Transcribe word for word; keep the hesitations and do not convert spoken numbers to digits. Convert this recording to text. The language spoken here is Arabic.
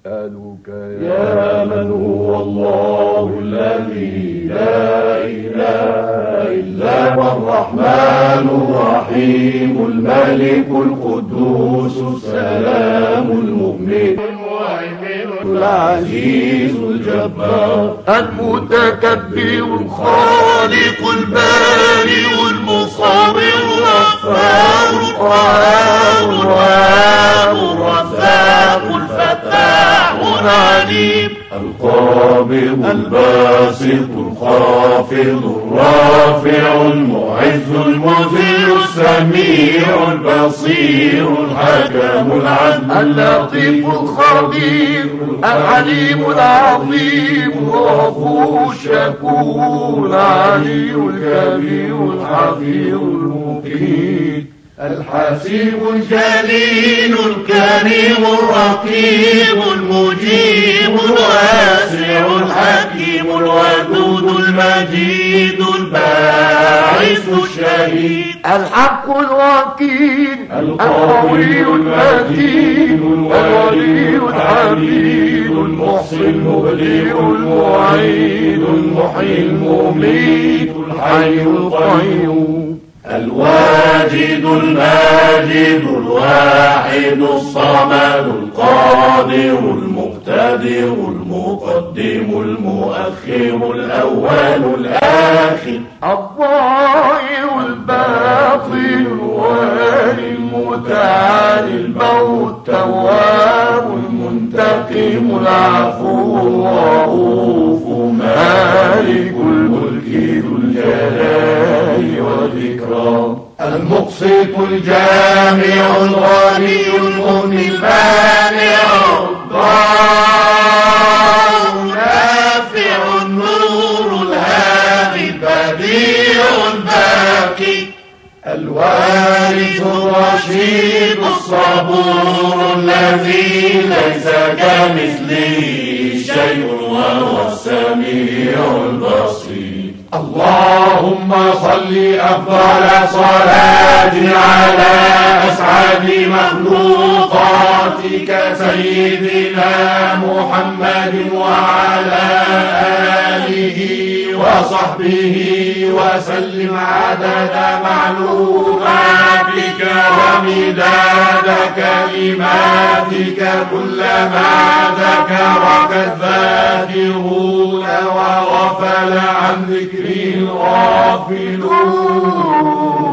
نسألك يا من هو الله الذي لا إله إلا هو الرحمن الرحيم الملك القدوس السلام المؤمن المهيمن العزيز الجبار المتكبر الخالق البارئ المصور الغفار القهار الوهاب الرزاق الفتاح العليم القابض الباسط الخافض الرافع المعز المذل السميع البصير الحكم العدل اللطيف الخبير العليم العظيم الغفور الشكور العلي الكبير الحفيظ المقيت الحسيب الجليل الكريم الرقيب المجيب الواسع الحكيم الودود المجيد الباعث الشهيد الحق الوكيل القوي المتين الولي الحميد المحصي المبدع المعيد المحيي المميت الحي القيوم الواجد الماجد الواحد الصمد القادر المقتدر المقدم المؤخر الأول الآخر الظاهر الباطن الوالي المتعالي البر التواب المنتقم العفو الرؤوف مالك الملك ذو الجلال والإكرام المقسط الجامع الغني المغني المانع الضار النافع النور الهادي البديع الباقي الوارث الرشيد الصبور الذي ليس كمثله شيء وهو السميع البصير اللهم صل أفضل صلاة على أسعد مخلوقاتك سيدنا محمد وعلى آله وصحبه وسلم عدد معلوماتك ومداد كلماتك كلما ذكرك الذاكرون وغفل عن ذكر الغافلون